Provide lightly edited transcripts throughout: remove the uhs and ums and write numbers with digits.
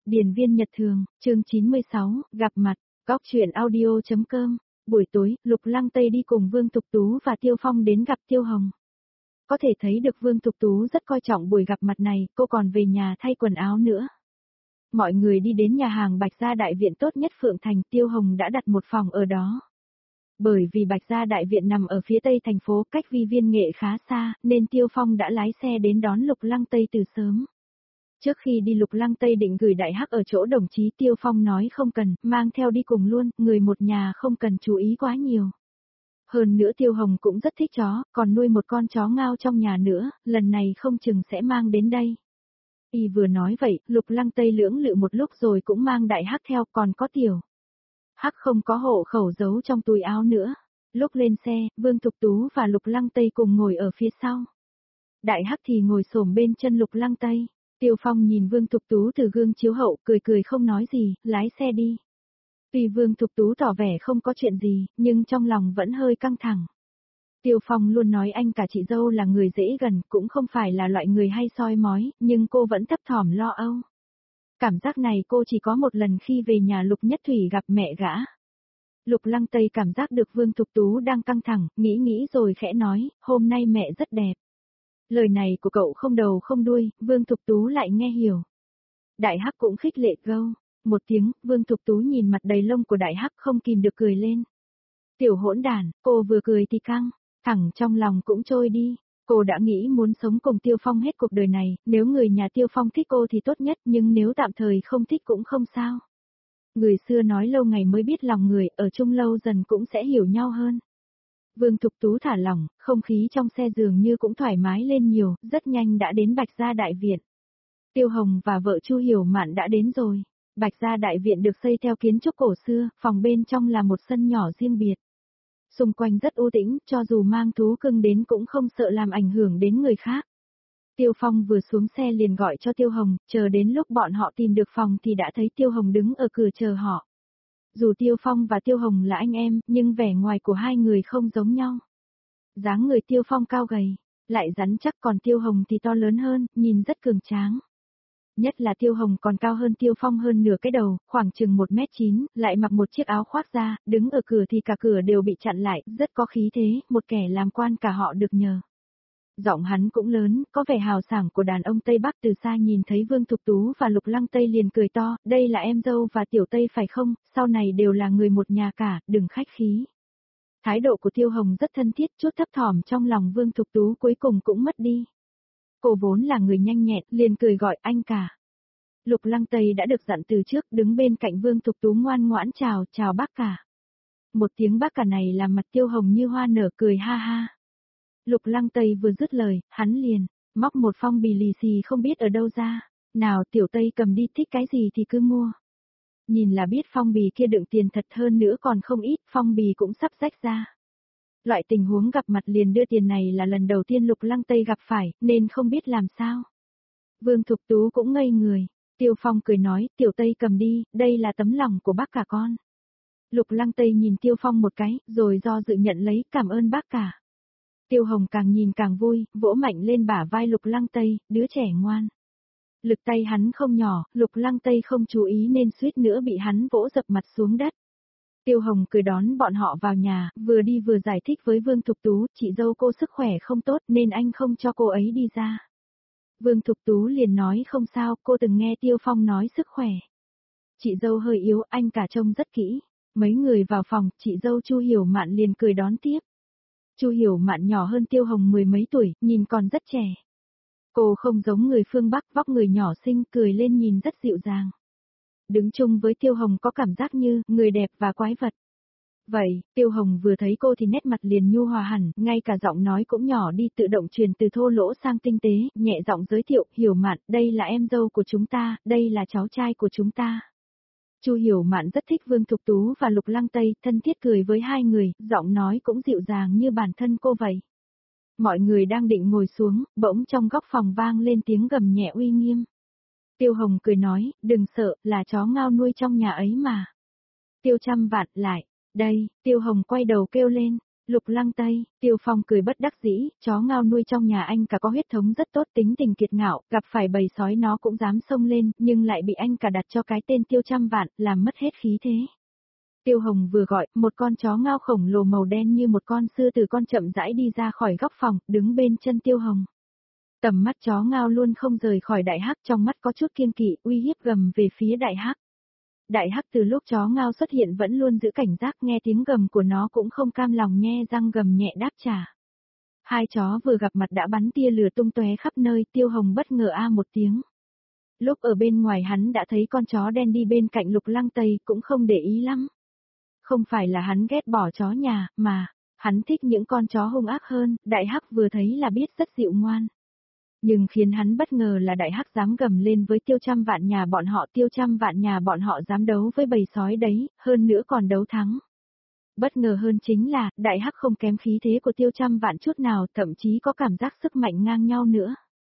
Điền viên nhật thường, chương 96, gặp mặt, góc chuyện audio.com, buổi tối, Lục Lăng Tây đi cùng Vương Tục Tú và Tiêu Phong đến gặp Tiêu Hồng. Có thể thấy được Vương Tục Tú rất coi trọng buổi gặp mặt này, cô còn về nhà thay quần áo nữa. Mọi người đi đến nhà hàng Bạch Gia Đại Viện tốt nhất Phượng Thành, Tiêu Hồng đã đặt một phòng ở đó. Bởi vì Bạch Gia Đại Viện nằm ở phía tây thành phố, cách Vi Viên Nghệ khá xa, nên Tiêu Phong đã lái xe đến đón Lục Lăng Tây từ sớm. Trước khi đi Lục Lăng Tây định gửi Đại Hắc ở chỗ đồng chí, Tiêu Phong nói không cần, mang theo đi cùng luôn, người một nhà không cần chú ý quá nhiều. Hơn nữa Tiêu Hồng cũng rất thích chó, còn nuôi một con chó ngao trong nhà nữa, lần này không chừng sẽ mang đến đây. Y vừa nói vậy, Lục Lăng Tây lưỡng lự một lúc rồi cũng mang Đại Hắc theo, còn có Tiểu Hắc không có hộ khẩu giấu trong túi áo nữa. Lúc lên xe, Vương Tục Tú và Lục Lăng Tây cùng ngồi ở phía sau. Đại Hắc thì ngồi xổm bên chân Lục Lăng Tây. Tiêu Phong nhìn Vương Tục Tú từ gương chiếu hậu, cười cười không nói gì, lái xe đi. Tuy Vương Tục Tú tỏ vẻ không có chuyện gì, nhưng trong lòng vẫn hơi căng thẳng. Tiêu Phong luôn nói anh cả chị dâu là người dễ gần, cũng không phải là loại người hay soi mói, nhưng cô vẫn thấp thỏm lo âu. Cảm giác này cô chỉ có một lần khi về nhà Lục Nhất Thủy gặp mẹ gã. Lục Lăng Tây cảm giác được Vương Tục Tú đang căng thẳng, nghĩ rồi khẽ nói, hôm nay mẹ rất đẹp. Lời này của cậu không đầu không đuôi, Vương Tục Tú lại nghe hiểu. Đại Hắc cũng khích lệ gâu. Một tiếng, Vương Tục Tú nhìn mặt đầy lông của Đại Hắc không kìm được cười lên. Tiểu hỗn đản, cô vừa cười thì căng, thẳng trong lòng cũng trôi đi. Cô đã nghĩ muốn sống cùng Tiêu Phong hết cuộc đời này, nếu người nhà Tiêu Phong thích cô thì tốt nhất, nhưng nếu tạm thời không thích cũng không sao. Người xưa nói lâu ngày mới biết lòng người, ở chung lâu dần cũng sẽ hiểu nhau hơn. Vương Tục Tú thả lỏng, không khí trong xe dường như cũng thoải mái lên nhiều, rất nhanh đã đến Bạch Gia Đại Viện. Tiêu Hồng và vợ Chu Hiểu Mạn đã đến rồi. Bạch Gia Đại Viện được xây theo kiến trúc cổ xưa, phòng bên trong là một sân nhỏ riêng biệt. Xung quanh rất u tĩnh, cho dù mang thú cưng đến cũng không sợ làm ảnh hưởng đến người khác. Tiêu Phong vừa xuống xe liền gọi cho Tiêu Hồng, chờ đến lúc bọn họ tìm được phòng thì đã thấy Tiêu Hồng đứng ở cửa chờ họ. Dù Tiêu Phong và Tiêu Hồng là anh em, nhưng vẻ ngoài của hai người không giống nhau. Dáng người Tiêu Phong cao gầy, lại rắn chắc, còn Tiêu Hồng thì to lớn hơn, nhìn rất cường tráng. Nhất là Tiêu Hồng còn cao hơn Tiêu Phong hơn nửa cái đầu, khoảng chừng 1m9, lại mặc một chiếc áo khoác da, đứng ở cửa thì cả cửa đều bị chặn lại, rất có khí thế, một kẻ làm quan cả họ được nhờ. Giọng hắn cũng lớn, có vẻ hào sảng của đàn ông Tây Bắc. Từ xa nhìn thấy Vương Tục Tú và Lục Lăng Tây liền cười to, đây là em dâu và Tiểu Tây phải không, sau này đều là người một nhà cả, đừng khách khí. Thái độ của Tiêu Hồng rất thân thiết, chút thấp thỏm trong lòng Vương Tục Tú cuối cùng cũng mất đi. Cô vốn là người nhanh nhẹn, liền cười gọi anh cả. Lục Lăng Tây đã được dặn từ trước, đứng bên cạnh Vương Tục Tú ngoan ngoãn chào bác cả. Một tiếng bác cả này làm mặt Tiêu Hồng như hoa nở, cười ha ha. Lục Lăng Tây vừa dứt lời, hắn liền móc một phong bì lì xì không biết ở đâu ra. Nào Tiểu Tây cầm đi, thích cái gì thì cứ mua. Nhìn là biết phong bì kia đựng tiền thật, hơn nữa còn không ít, phong bì cũng sắp rách ra. Loại tình huống gặp mặt liền đưa tiền này là lần đầu tiên Lục Lăng Tây gặp phải, nên không biết làm sao. Vương Thục Tú cũng ngây người. Tiêu Phong cười nói, Tiểu Tây cầm đi, đây là tấm lòng của bác cả con. Lục Lăng Tây nhìn Tiêu Phong một cái, rồi do dự nhận lấy, cảm ơn bác cả. Tiêu Hồng càng nhìn càng vui, vỗ mạnh lên bả vai Lục Lăng Tây, đứa trẻ ngoan. Lực tay hắn không nhỏ, Lục Lăng Tây không chú ý nên suýt nữa bị hắn vỗ dập mặt xuống đất. Tiêu Hồng cười đón bọn họ vào nhà, vừa đi vừa giải thích với Vương Thục Tú, chị dâu cô sức khỏe không tốt nên anh không cho cô ấy đi ra. Vương Thục Tú liền nói không sao, cô từng nghe Tiêu Phong nói sức khỏe. Chị dâu hơi yếu, anh cả trông rất kỹ. Mấy người vào phòng, chị dâu Chu Hiểu Mạn liền cười đón tiếp. Chu Hiểu Mạn nhỏ hơn Tiêu Hồng mười mấy tuổi, nhìn còn rất trẻ. Cô không giống người phương Bắc, vóc người nhỏ xinh, cười lên nhìn rất dịu dàng. Đứng chung với Tiêu Hồng có cảm giác như người đẹp và quái vật. Vậy, Tiêu Hồng vừa thấy cô thì nét mặt liền nhu hòa hẳn, ngay cả giọng nói cũng nhỏ đi, tự động truyền từ thô lỗ sang tinh tế, nhẹ giọng giới thiệu, Hiểu Mạn, đây là em dâu của chúng ta, đây là cháu trai của chúng ta. Chu Hiểu Mạn rất thích Vương Thục Tú và Lục Lăng Tây, thân thiết cười với hai người, giọng nói cũng dịu dàng như bản thân cô vậy. Mọi người đang định ngồi xuống, bỗng trong góc phòng vang lên tiếng gầm nhẹ uy nghiêm. Tiêu Hồng cười nói, đừng sợ, là chó ngao nuôi trong nhà ấy mà. Tiêu Trăm Vạn lại, đây, Tiêu Hồng quay đầu kêu lên, Lục Lăng Tây, Tiêu Phong cười bất đắc dĩ, chó ngao nuôi trong nhà anh cả có huyết thống rất tốt, tính tình kiệt ngạo, gặp phải bầy sói nó cũng dám xông lên, nhưng lại bị anh cả đặt cho cái tên Tiêu Trăm Vạn, làm mất hết khí thế. Tiêu Hồng vừa gọi, một con chó ngao khổng lồ màu đen như một con sư tử con chậm rãi đi ra khỏi góc phòng, đứng bên chân Tiêu Hồng. Tầm mắt chó ngao luôn không rời khỏi Đại Hắc, trong mắt có chút kiêng kỵ, uy hiếp gầm về phía Đại Hắc. Đại Hắc từ lúc chó ngao xuất hiện vẫn luôn giữ cảnh giác, nghe tiếng gầm của nó cũng không cam lòng, nhe răng gầm nhẹ đáp trả. Hai chó vừa gặp mặt đã bắn tia lửa tung tóe khắp nơi, Tiêu Hồng bất ngờ a một tiếng. Lúc ở bên ngoài hắn đã thấy con chó đen đi bên cạnh Lục Lăng Tây, cũng không để ý lắm. Không phải là hắn ghét bỏ chó nhà, mà hắn thích những con chó hung ác hơn, Đại Hắc vừa thấy là biết rất dịu ngoan. Nhưng khiến hắn bất ngờ là Đại Hắc dám gầm lên với Tiêu Trăm Vạn nhà bọn họ, Tiêu Trăm Vạn nhà bọn họ dám đấu với bầy sói đấy, hơn nữa còn đấu thắng. Bất ngờ hơn chính là, Đại Hắc không kém khí thế của Tiêu Trăm Vạn chút nào, thậm chí có cảm giác sức mạnh ngang nhau nữa.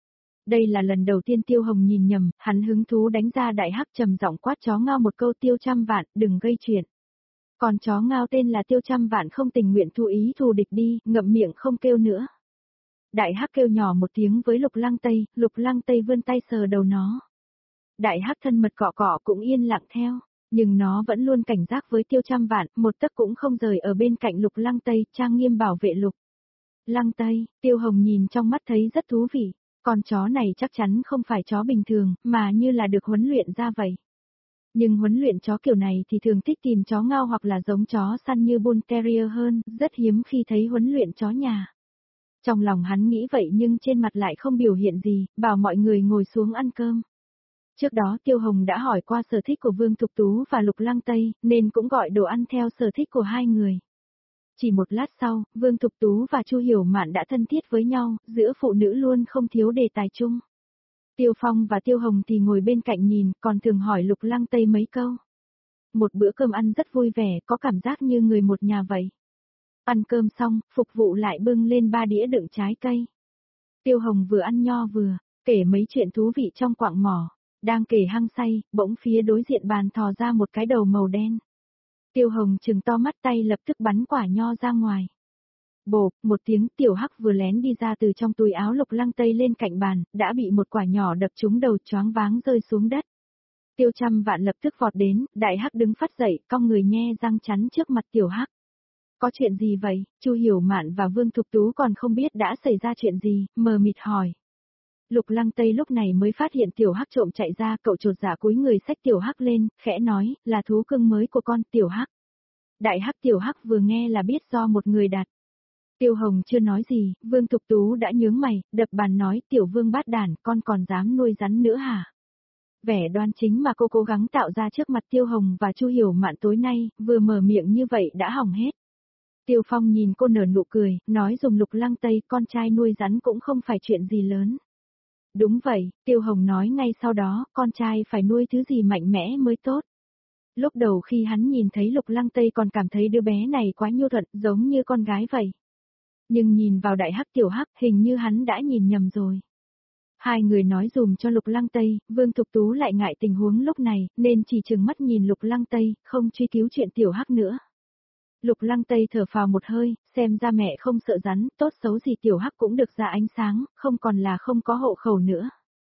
Đây là lần đầu tiên Tiêu Hồng nhìn nhầm, hắn hứng thú đánh ra Đại Hắc, trầm giọng quát chó ngao một câu, Tiêu Trăm Vạn, đừng gây chuyện. Còn chó ngao tên là Tiêu Trăm Vạn không tình nguyện thu ý thù địch đi, ngậm miệng không kêu nữa. Đại Hắc kêu nhỏ một tiếng với Lục Lăng Tây, Lục Lăng Tây vươn tay sờ đầu nó. Đại Hắc thân mật cọ cọ cũng yên lặng theo, nhưng nó vẫn luôn cảnh giác với Tiêu Trăm Vạn, một tấc cũng không rời ở bên cạnh Lục Lăng Tây, trang nghiêm bảo vệ Lục Lăng Tây. Tiêu Hồng nhìn trong mắt thấy rất thú vị, con chó này chắc chắn không phải chó bình thường, mà như là được huấn luyện ra vậy. Nhưng huấn luyện chó kiểu này thì thường thích tìm chó ngao hoặc là giống chó săn như Bull Terrier hơn, rất hiếm khi thấy huấn luyện chó nhà. Trong lòng hắn nghĩ vậy nhưng trên mặt lại không biểu hiện gì, bảo mọi người ngồi xuống ăn cơm. Trước đó Tiêu Hồng đã hỏi qua sở thích của Vương Thục Tú và Lục Lăng Tây, nên cũng gọi đồ ăn theo sở thích của hai người. Chỉ một lát sau, Vương Thục Tú và Chu Hiểu Mạn đã thân thiết với nhau, giữa phụ nữ luôn không thiếu đề tài chung. Tiêu Phong và Tiêu Hồng thì ngồi bên cạnh nhìn, còn thường hỏi Lục Lăng Tây mấy câu. Một bữa cơm ăn rất vui vẻ, có cảm giác như người một nhà vậy. Ăn cơm xong, phục vụ lại bưng lên 3 đĩa đựng trái cây. Tiêu Hồng vừa ăn nho vừa kể mấy chuyện thú vị trong quạng mỏ. Đang kể hăng say, bỗng phía đối diện bàn thò ra một cái đầu màu đen. Tiêu Hồng trừng to mắt, tay lập tức bắn quả nho ra ngoài. Bộp, một tiếng, Tiểu Hắc vừa lén đi ra từ trong túi áo Lục Lăng Tây lên cạnh bàn, đã bị một quả nhỏ đập trúng đầu, choáng váng rơi xuống đất. Tiêu Trăm Vạn lập tức vọt đến, Đại Hắc đứng phắt dậy, cong người nhe răng chắn trước mặt Tiểu Hắc. Có chuyện gì vậy? Chu Hiểu Mạn và Vương Thục Tú còn không biết đã xảy ra chuyện gì, mờ mịt hỏi. Lục Lăng Tây lúc này mới phát hiện Tiểu Hắc trộm chạy ra, cậu chột dạ cúi người xách Tiểu Hắc lên, khẽ nói, là thú cưng mới của con, Tiểu Hắc. Đại Hắc Tiểu Hắc vừa nghe là biết do một người đặt. Tiêu Hồng chưa nói gì, Vương Thục Tú đã nhướng mày, đập bàn nói, Tiểu Vương bát đản, con còn dám nuôi rắn nữa hả? Vẻ đoan chính mà cô cố gắng tạo ra trước mặt Tiêu Hồng và Chu Hiểu Mạn tối nay, vừa mở miệng như vậy đã hỏng hết. Tiêu Phong nhìn cô nở nụ cười, nói dùng Lục Lăng Tây, con trai nuôi rắn cũng không phải chuyện gì lớn. Đúng vậy, Tiêu Hồng nói ngay sau đó, con trai phải nuôi thứ gì mạnh mẽ mới tốt. Lúc đầu khi hắn nhìn thấy Lục Lăng Tây còn cảm thấy đứa bé này quá nhu thuận, giống như con gái vậy. Nhưng nhìn vào Đại Hắc Tiểu Hắc, hình như hắn đã nhìn nhầm rồi. Hai người nói dùm cho Lục Lăng Tây, Vương Thục Tú lại ngại tình huống lúc này, nên chỉ trừng mắt nhìn Lục Lăng Tây, không truy cứu chuyện Tiểu Hắc nữa. Lục Lăng Tây thở phào một hơi, xem ra mẹ không sợ rắn, tốt xấu gì Tiểu Hắc cũng được ra ánh sáng, không còn là không có hộ khẩu nữa.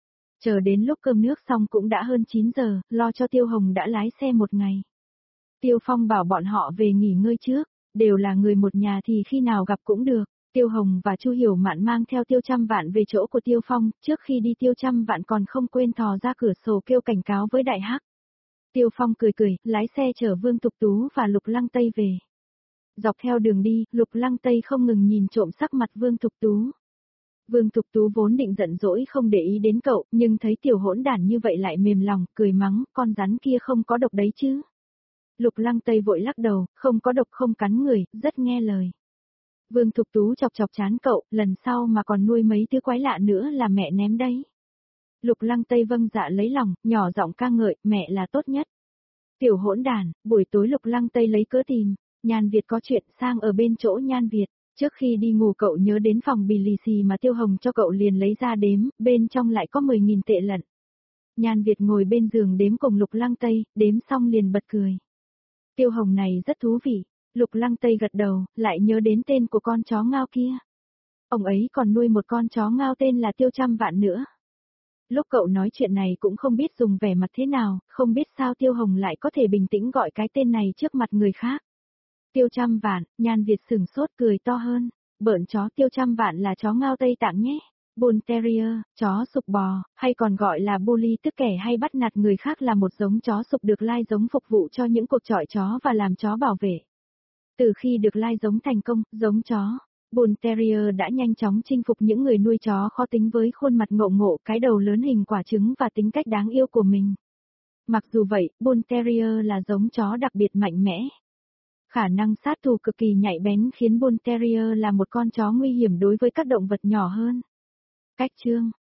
Chờ đến lúc cơm nước xong cũng đã hơn 9 giờ, lo cho Tiêu Hồng đã lái xe một ngày. Tiêu Phong bảo bọn họ về nghỉ ngơi trước, đều là người một nhà thì khi nào gặp cũng được. Tiêu Hồng và Chu Hiểu Mạn mang theo Tiêu Trăm Vạn về chỗ của Tiêu Phong, trước khi đi Tiêu Trăm Vạn còn không quên thò ra cửa sổ kêu cảnh cáo với Đại Hắc. Tiêu Phong cười cười, lái xe chở Vương Thục Tú và Lục Lăng Tây về. Dọc theo đường đi, Lục Lăng Tây không ngừng nhìn trộm sắc mặt Vương Thục Tú. Vương Thục Tú vốn định giận dỗi không để ý đến cậu, nhưng thấy tiểu hỗn đản như vậy lại mềm lòng, cười mắng, con rắn kia không có độc đấy chứ. Lục Lăng Tây vội lắc đầu, không có độc không cắn người, rất nghe lời. Vương Thục Tú chọc chọc chán cậu, lần sau mà còn nuôi mấy thứ quái lạ nữa là mẹ ném đấy. Lục Lăng Tây vâng dạ lấy lòng, nhỏ giọng ca ngợi, mẹ là tốt nhất. Tiểu hỗn đản, buổi tối Lục Lăng Tây lấy cớ tìm, Nhan Việt có chuyện sang ở bên chỗ Nhan Việt. Trước khi đi ngủ cậu nhớ đến phòng bì lì xì mà Tiêu Hồng cho cậu liền lấy ra đếm, bên trong lại có 10.000 tệ lận. Nhan Việt ngồi bên giường đếm cùng Lục Lăng Tây, đếm xong liền bật cười. Tiêu Hồng này rất thú vị, Lục Lăng Tây gật đầu, lại nhớ đến tên của con chó ngao kia. Ông ấy còn nuôi một con chó ngao tên là Tiêu Trăm Vạn nữa. Lúc cậu nói chuyện này cũng không biết dùng vẻ mặt thế nào, không biết sao Tiêu Hồng lại có thể bình tĩnh gọi cái tên này trước mặt người khác. Tiêu Trăm Vạn, Nhan Việt sửng sốt cười to hơn. Bợn chó Tiêu Trăm Vạn là chó ngao Tây Tạng nhé. Bull Terrier, chó sục bò, hay còn gọi là bully tức kẻ hay bắt nạt người khác là một giống chó sục được lai giống phục vụ cho những cuộc chọi chó và làm chó bảo vệ. Từ khi được lai giống thành công, giống chó Bull Terrier đã nhanh chóng chinh phục những người nuôi chó khó tính với khuôn mặt ngộ ngộ, cái đầu lớn hình quả trứng và tính cách đáng yêu của mình. Mặc dù vậy, Bull Terrier là giống chó đặc biệt mạnh mẽ. Khả năng sát thủ cực kỳ nhạy bén khiến Bull Terrier là một con chó nguy hiểm đối với các động vật nhỏ hơn. Cách chương